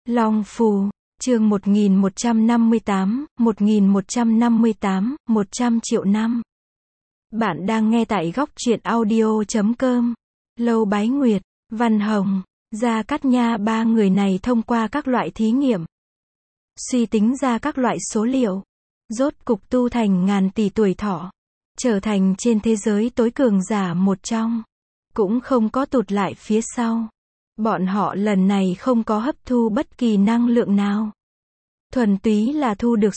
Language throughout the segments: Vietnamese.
Long Phù, chương 1158, 100 triệu năm. Bạn đang nghe tại góc truyện audio.com. Lâu Bái Nguyệt, Văn Hồng, Gia Cát Nha, ba người này thông qua các loại thí nghiệm, suy tính ra các loại số liệu, rốt cục tu thành ngàn tỷ tuổi thọ, trở thành trên thế giới tối cường giả một trong, cũng không có tụt lại phía sau. Bọn họ lần này không có hấp thu bất kỳ năng lượng nào, thuần túy là thu được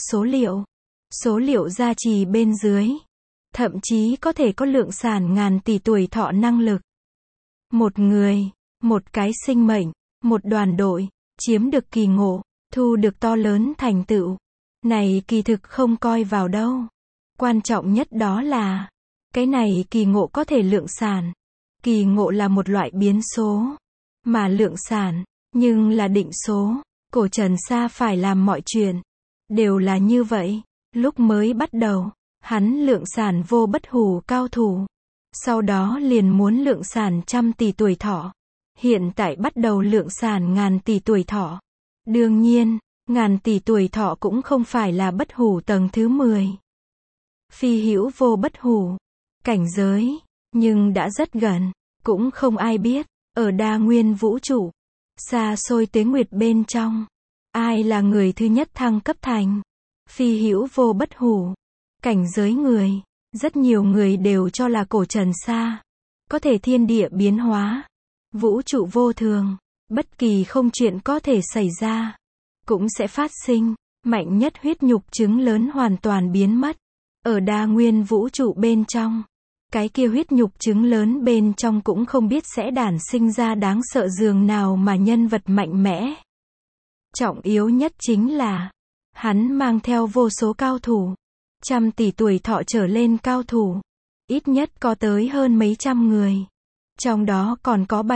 số liệu gia trì bên dưới, thậm chí có thể có lượng sản ngàn tỷ tuổi thọ năng lực. Một người, một cái sinh mệnh, một đoàn đội, chiếm được kỳ ngộ, thu được to lớn thành tựu. Này kỳ thực không coi vào đâu. Quan trọng nhất đó là, cái này kỳ ngộ có thể lượng sản. Kỳ ngộ là một loại biến số, mà lượng sản, nhưng là định số. Cổ Trần Sa phải làm mọi chuyện, đều là như vậy. Lúc mới bắt đầu, hắn lượng sản vô bất hủ cao thủ. Sau đó liền muốn lượng sản trăm tỷ tuổi thọ. Hiện tại bắt đầu lượng sản ngàn tỷ tuổi thọ. Đương nhiên, ngàn tỷ tuổi thọ cũng không phải là bất hủ tầng thứ 10. Phi hữu vô bất hủ cảnh giới, nhưng đã rất gần, cũng không ai biết, ở đa nguyên vũ trụ, xa xôi tuế nguyệt bên trong, ai là người thứ nhất thăng cấp thành phi hữu vô bất hủ cảnh giới người. Rất nhiều người đều cho là Cổ Trần Sa có thể thiên địa biến hóa, vũ trụ vô thường, bất kỳ không chuyện có thể xảy ra, cũng sẽ phát sinh. Mạnh nhất huyết nhục trứng lớn hoàn toàn biến mất. Ở đa nguyên vũ trụ bên trong, cái kia huyết nhục trứng lớn bên trong cũng không biết sẽ đản sinh ra đáng sợ dường nào mà nhân vật mạnh mẽ. Trọng yếu nhất chính là, hắn mang theo vô số cao thủ, trăm tỷ tuổi thọ trở lên cao thủ, ít nhất có tới hơn mấy trăm người. Trong đó còn có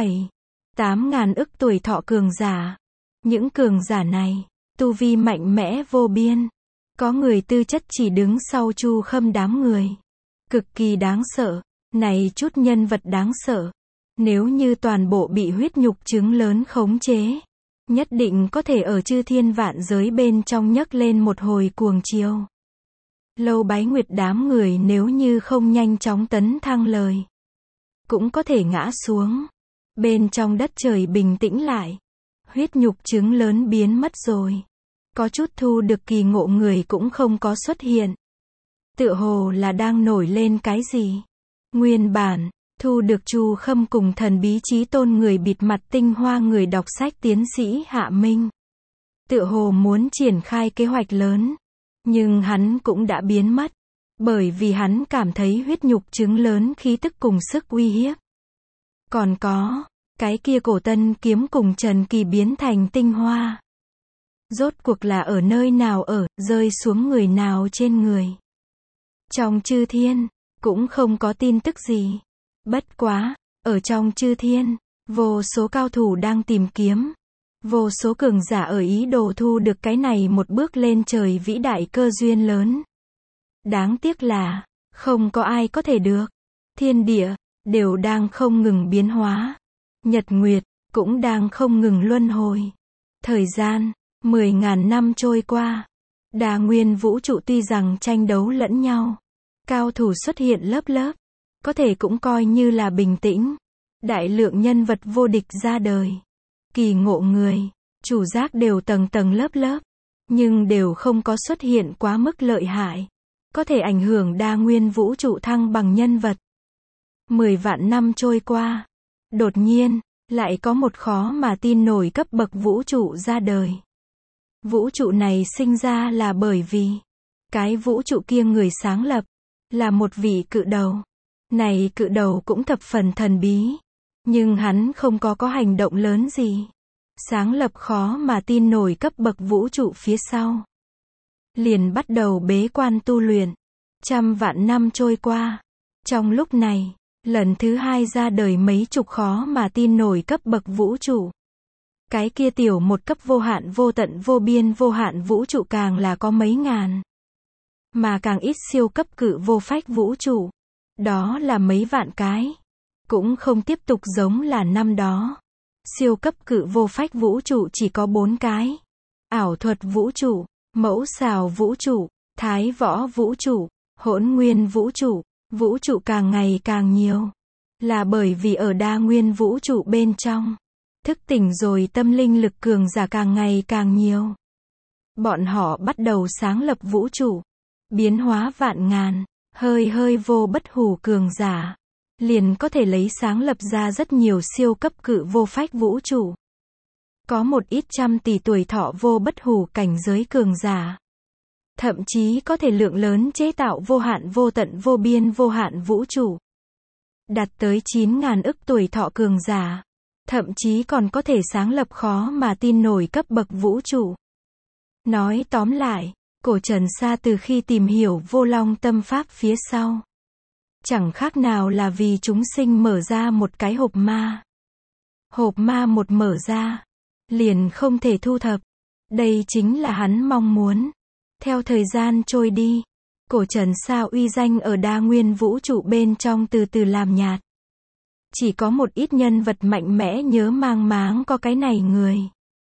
7-8 ngàn ức tuổi thọ cường giả. Những cường giả này, tu vi mạnh mẽ vô biên. Có người tư chất chỉ đứng sau Chu Khâm đám người. Cực kỳ đáng sợ. Này chút nhân vật đáng sợ, nếu như toàn bộ bị huyết nhục trứng lớn khống chế, nhất định có thể ở chư thiên vạn giới bên trong nhấc lên một hồi cuồng chiều. Lâu Bái Nguyệt đám người nếu như không nhanh chóng tấn thăng lời, cũng có thể ngã xuống. Bên trong đất trời bình tĩnh lại, huyết nhục trứng lớn biến mất rồi. Có chút thu được kỳ ngộ người cũng không có xuất hiện. Tựa hồ là đang nổi lên cái gì. Nguyên bản, thu được Chu Khâm cùng thần bí chí tôn người bịt mặt tinh hoa người đọc sách tiến sĩ Hạ Minh. Tựa hồ muốn triển khai kế hoạch lớn. Nhưng hắn cũng đã biến mất. Bởi vì hắn cảm thấy huyết nhục trứng lớn khí tức cùng sức uy hiếp. Còn có, cái kia cổ tân kiếm cùng Trần Kỳ biến thành tinh hoa. Rốt cuộc là ở nơi nào ở, rơi xuống người nào trên người. Trong chư thiên, cũng không có tin tức gì. Bất quá, ở trong chư thiên, vô số cao thủ đang tìm kiếm. Vô số cường giả ở ý đồ thu được cái này một bước lên trời vĩ đại cơ duyên lớn. Đáng tiếc là, không có ai có thể được. Thiên địa, đều đang không ngừng biến hóa. Nhật nguyệt, cũng đang không ngừng luân hồi. Thời gian, 10.000 năm trôi qua. Đa nguyên vũ trụ tuy rằng tranh đấu lẫn nhau, cao thủ xuất hiện lớp lớp, có thể cũng coi như là bình tĩnh. Đại lượng nhân vật vô địch ra đời. Kỳ ngộ người, chủ giác đều tầng tầng lớp lớp, nhưng đều không có xuất hiện quá mức lợi hại, có thể ảnh hưởng đa nguyên vũ trụ thăng bằng nhân vật. 10 vạn năm trôi qua, đột nhiên, lại có một khó mà tin nổi cấp bậc vũ trụ ra đời. Vũ trụ này sinh ra là bởi vì, cái vũ trụ kia người sáng lập, là một vị cự đầu. Này cự đầu cũng thập phần thần bí, nhưng hắn không có hành động lớn gì. Sáng lập khó mà tin nổi cấp bậc vũ trụ phía sau. Liền bắt đầu bế quan tu luyện. Trăm vạn năm trôi qua. Trong lúc này, lần thứ hai ra đời mấy chục khó mà tin nổi cấp bậc vũ trụ. Cái kia tiểu một cấp vô hạn vô tận vô biên vô hạn vũ trụ càng là có mấy ngàn. Mà càng ít siêu cấp cự vô phách vũ trụ. Đó là mấy vạn cái. Cũng không tiếp tục giống là năm đó. Siêu cấp cự vô phách vũ trụ chỉ có 4 cái. Ảo thuật vũ trụ, mẫu xào vũ trụ, thái võ vũ trụ, hỗn nguyên vũ trụ. Vũ trụ càng ngày càng nhiều. Là bởi vì ở đa nguyên vũ trụ bên trong, thức tỉnh rồi tâm linh lực cường giả càng ngày càng nhiều. Bọn họ bắt đầu sáng lập vũ trụ, biến hóa vạn ngàn, hơi vô bất hủ cường giả. Liền có thể lấy sáng lập ra rất nhiều siêu cấp cự vô phách vũ trụ. Có một ít trăm tỷ tuổi thọ vô bất hủ cảnh giới cường giả. Thậm chí có thể lượng lớn chế tạo vô hạn vô tận vô biên vô hạn vũ trụ. Đạt tới 9.000 ức tuổi thọ cường giả. Thậm chí còn có thể sáng lập khó mà tin nổi cấp bậc vũ trụ. Nói tóm lại, cổ Trần Sa từ khi tìm hiểu vô long tâm pháp phía sau, chẳng khác nào là vì chúng sinh mở ra một cái hộp ma. Hộp ma một mở ra, liền không thể thu thập. Đây chính là hắn mong muốn. Theo thời gian trôi đi, cổ Trần Sa uy danh ở đa nguyên vũ trụ bên trong từ từ làm nhạt. Chỉ có một ít nhân vật mạnh mẽ nhớ mang máng có cái này người.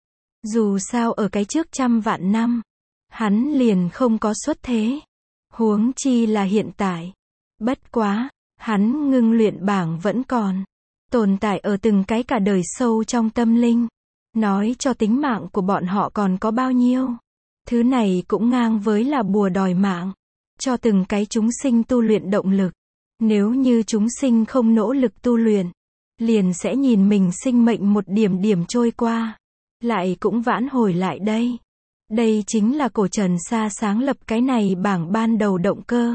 Dù sao ở cái trước 100 vạn năm, hắn liền không có xuất thế. Huống chi là hiện tại. Bất quá, hắn ngưng luyện bảng vẫn còn tồn tại ở từng cái cả đời sâu trong tâm linh. Nói cho tính mạng của bọn họ còn có bao nhiêu. Thứ này cũng ngang với là bùa đòi mạng. Cho từng cái chúng sinh tu luyện động lực. Nếu như chúng sinh không nỗ lực tu luyện, liền sẽ nhìn mình sinh mệnh một điểm điểm trôi qua. Lại cũng vãn hồi lại đây. Đây chính là cổ Trần Sa sáng lập cái này bảng ban đầu động cơ.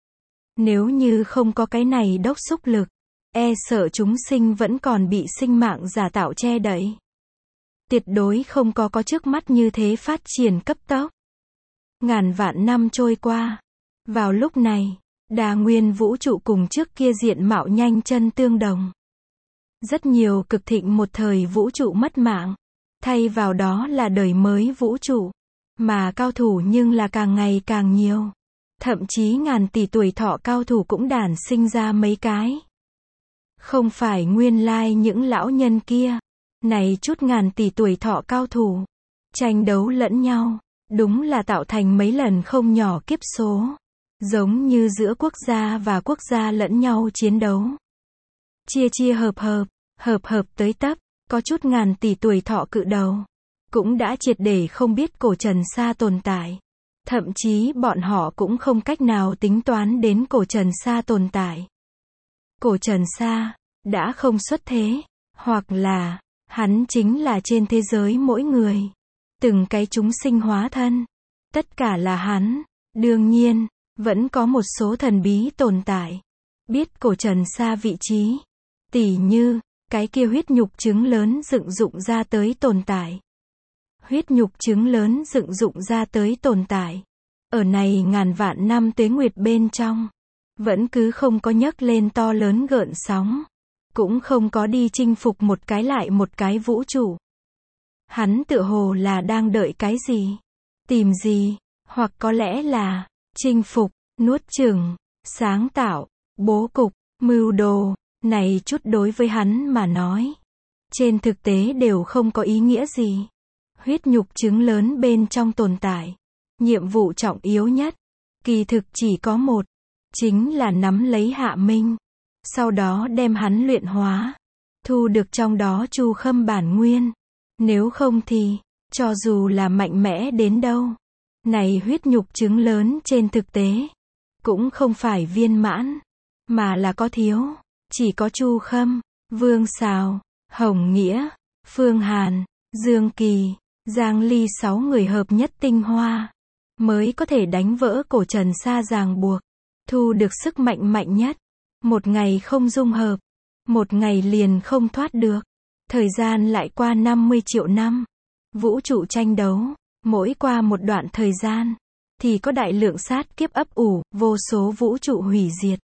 Nếu như không có cái này đốc xúc lực, e sợ chúng sinh vẫn còn bị sinh mạng giả tạo che đậy. Tuyệt đối không có trước mắt như thế phát triển cấp tốc. Ngàn vạn năm trôi qua. Vào lúc này, đa nguyên vũ trụ cùng trước kia diện mạo nhanh chân tương đồng. Rất nhiều cực thịnh một thời vũ trụ mất mạng. Thay vào đó là đời mới vũ trụ. Mà cao thủ nhưng là càng ngày càng nhiều. Thậm chí ngàn tỷ tuổi thọ cao thủ cũng đản sinh ra mấy cái. Không phải nguyên lai những lão nhân kia. Này chút ngàn tỷ tuổi thọ cao thủ. Tranh đấu lẫn nhau. Đúng là tạo thành mấy lần không nhỏ kiếp số. Giống như giữa quốc gia và quốc gia lẫn nhau chiến đấu. Chia hợp tới tấp. Có chút ngàn tỷ tuổi thọ cự đầu. Cũng đã triệt để không biết cổ Trần Sa tồn tại. Thậm chí bọn họ cũng không cách nào tính toán đến cổ Trần Sa tồn tại. Cổ Trần Sa đã không xuất thế. Hoặc là hắn chính là trên thế giới mỗi người. Từng cái chúng sinh hóa thân. Tất cả là hắn. Đương nhiên, vẫn có một số thần bí tồn tại. Biết cổ Trần Sa vị trí. Tỉ như, cái kia huyết nhục trứng lớn dựng dụng ra tới tồn tại. Huyết nhục trứng lớn dựng dụng ra tới tồn tại. Ở này ngàn vạn năm tuế nguyệt bên trong. Vẫn cứ không có nhấc lên to lớn gợn sóng. Cũng không có đi chinh phục một cái lại một cái vũ trụ. Hắn tựa hồ là đang đợi cái gì? Tìm gì? Hoặc có lẽ là chinh phục, nuốt chửng, sáng tạo, bố cục, mưu đồ. Này chút đối với hắn mà nói. Trên thực tế đều không có ý nghĩa gì. Huyết nhục trứng lớn bên trong tồn tại. Nhiệm vụ trọng yếu nhất. Kỳ thực chỉ có một. Chính là nắm lấy Hạ Minh. Sau đó đem hắn luyện hóa. Thu được trong đó chu khâm bản nguyên. Nếu không thì, cho dù là mạnh mẽ đến đâu. Này huyết nhục trứng lớn trên thực tế. Cũng không phải viên mãn. Mà là có thiếu. Chỉ có Chu Khâm, Vương Sào, Hồng Nghĩa, Phương Hàn, Dương Kỳ, Giang Ly 6 người hợp nhất tinh hoa. Mới có thể đánh vỡ cổ Trần Sa ràng buộc. Thu được sức mạnh mạnh nhất. Một ngày không dung hợp. Một ngày liền không thoát được. Thời gian lại qua 50 triệu năm. Vũ trụ tranh đấu. Mỗi qua một đoạn thời gian. Thì có đại lượng sát kiếp ấp ủ. Vô số vũ trụ hủy diệt.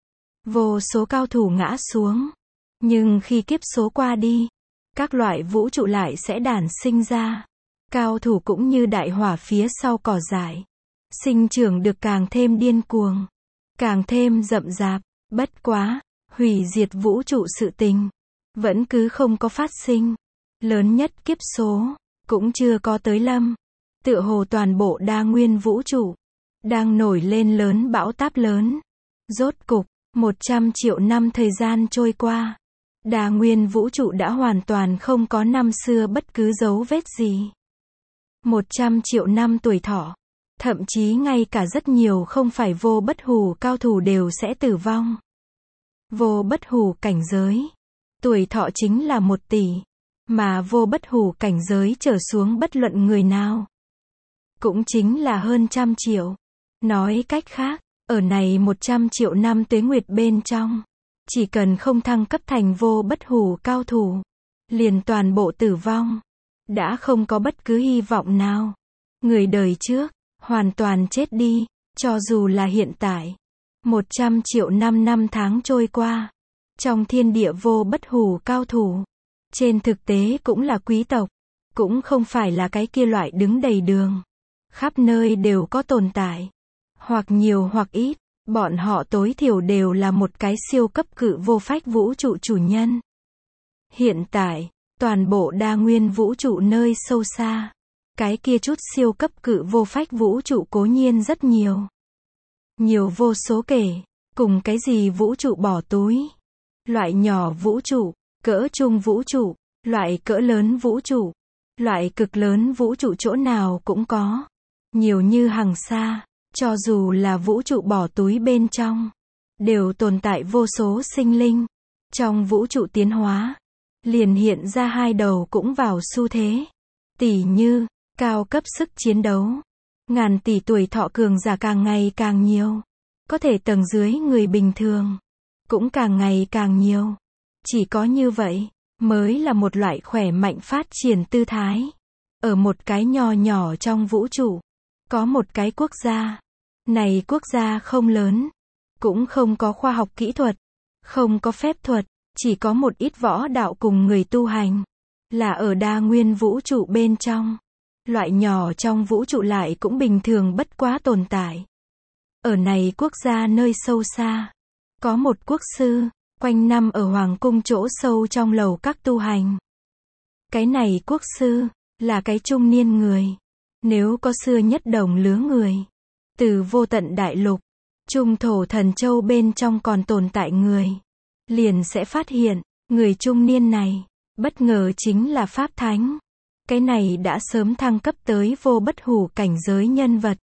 Vô số cao thủ ngã xuống. Nhưng khi kiếp số qua đi, các loại vũ trụ lại sẽ đản sinh ra. Cao thủ cũng như đại hỏa phía sau cỏ dại. Sinh trưởng được càng thêm điên cuồng. Càng thêm rậm rạp. Bất quá, hủy diệt vũ trụ sự tình. Vẫn cứ không có phát sinh. lớn nhất kiếp số, cũng chưa có tới lâm. Tựa hồ toàn bộ đa nguyên vũ trụ, đang nổi lên lớn bão táp lớn. Rốt cục, 100 triệu năm thời gian trôi qua. Đa nguyên vũ trụ đã hoàn toàn không có năm xưa bất cứ dấu vết gì. 100 triệu năm tuổi thọ. Thậm chí ngay cả rất nhiều không phải vô bất hủ cao thủ đều sẽ tử vong. Vô bất hủ cảnh giới. Tuổi thọ chính là 1 tỷ. Mà vô bất hủ cảnh giới trở xuống bất luận người nào. Cũng chính là hơn 100 triệu. Nói cách khác, ở này 100 triệu năm tuế nguyệt bên trong. Chỉ cần không thăng cấp thành vô bất hủ cao thủ. Liền toàn bộ tử vong. Đã không có bất cứ hy vọng nào. Người đời trước, hoàn toàn chết đi. Cho dù là hiện tại. 100 triệu năm tháng trôi qua. Trong thiên địa vô bất hủ cao thủ. Trên thực tế cũng là quý tộc. Cũng không phải là cái kia loại đứng đầy đường. Khắp nơi đều có tồn tại. Hoặc nhiều hoặc ít. Bọn họ tối thiểu đều là một cái siêu cấp cự vô phách vũ trụ chủ nhân. Hiện tại, toàn bộ đa nguyên vũ trụ nơi sâu xa. Cái kia chút siêu cấp cự vô phách vũ trụ cố nhiên rất nhiều. Nhiều vô số kể. Cùng cái gì vũ trụ bỏ túi. Loại nhỏ vũ trụ, cỡ trung vũ trụ, loại cỡ lớn vũ trụ. Loại cực lớn vũ trụ chỗ nào cũng có. Nhiều như hằng sa. Cho dù là vũ trụ bỏ túi bên trong, đều tồn tại vô số sinh linh. Trong vũ trụ tiến hóa, liền hiện ra hai đầu cũng vào xu thế. Tỉ như, cao cấp sức chiến đấu. Ngàn tỷ tuổi thọ cường giả càng ngày càng nhiều. Có thể tầng dưới người bình thường, cũng càng ngày càng nhiều. Chỉ có như vậy, mới là một loại khỏe mạnh phát triển tư thái. Ở một cái nho nhỏ trong vũ trụ, có một cái quốc gia. Này quốc gia không lớn, cũng không có khoa học kỹ thuật, không có phép thuật, chỉ có một ít võ đạo cùng người tu hành. Là ở đa nguyên vũ trụ bên trong. Loại nhỏ trong vũ trụ lại cũng bình thường bất quá tồn tại. Ở này quốc gia nơi sâu xa, có một quốc sư, quanh năm ở hoàng cung chỗ sâu trong lầu các tu hành. Cái này quốc sư, là cái trung niên người. Nếu có xưa nhất đồng lứa người. Từ vô tận đại lục, trung thổ thần châu bên trong còn tồn tại người. Liền sẽ phát hiện, người trung niên này, bất ngờ chính là Pháp Thánh. Cái này đã sớm thăng cấp tới vô bất hủ cảnh giới nhân vật.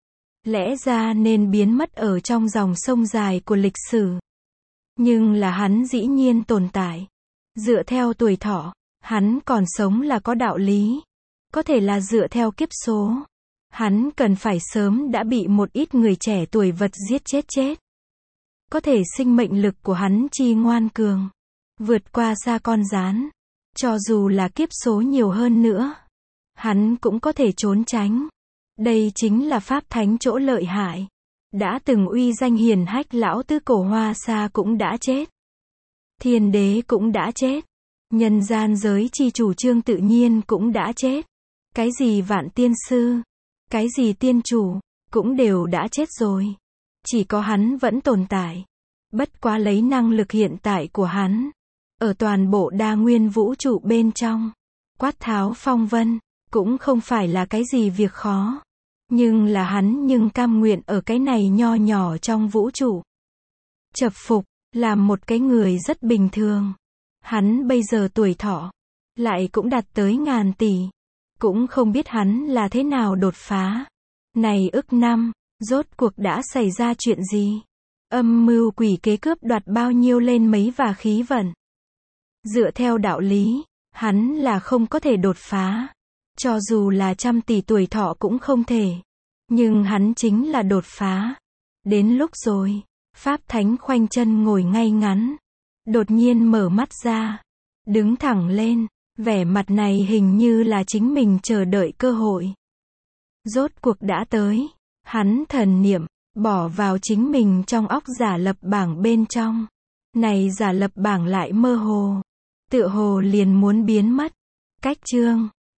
Lẽ ra nên biến mất ở trong dòng sông dài của lịch sử. Nhưng là hắn dĩ nhiên tồn tại. Dựa theo tuổi thọ, hắn còn sống là có đạo lý. Có thể là dựa theo kiếp số. Hắn cần phải sớm đã bị một ít người trẻ tuổi vật giết chết. Có thể sinh mệnh lực của hắn chi ngoan cường. Vượt qua xa con gián. Cho dù là kiếp số nhiều hơn nữa. Hắn cũng có thể trốn tránh. Đây chính là Pháp Thánh chỗ lợi hại. Đã từng uy danh hiển hách lão tứ cổ Hoa Sa cũng đã chết. Thiên đế cũng đã chết. Nhân gian giới chi chủ Trương Tự Nhiên cũng đã chết. Cái gì vạn tiên sư, cái gì tiên chủ, cũng đều đã chết rồi. Chỉ có hắn vẫn tồn tại. Bất quá lấy năng lực hiện tại của hắn. Ở toàn bộ đa nguyên vũ trụ bên trong. Quát tháo phong vân. Cũng không phải là cái gì việc khó. Nhưng là hắn cam nguyện ở cái này nho nhỏ trong vũ trụ. Chập phục. Làm một cái người rất bình thường. Hắn bây giờ tuổi thọ. Lại cũng đạt tới ngàn tỷ. Cũng không biết hắn là thế nào đột phá. Này ức năm, rốt cuộc đã xảy ra chuyện gì? Âm mưu quỷ kế cướp đoạt bao nhiêu lên mấy và khí vận. Dựa theo đạo lý, hắn là không có thể đột phá. Cho dù là 100 tỷ tuổi thọ cũng không thể. Nhưng hắn chính là đột phá. Đến lúc rồi, Pháp Thánh khoanh chân ngồi ngay ngắn. Đột nhiên mở mắt ra. Đứng thẳng lên. Vẻ mặt này hình như là chính mình chờ đợi cơ hội. Rốt cuộc đã tới. Hắn thần niệm, bỏ vào chính mình trong óc giả lập bảng bên trong. Này giả lập bảng lại mơ hồ. Tựa hồ liền muốn biến mất. Cách chương.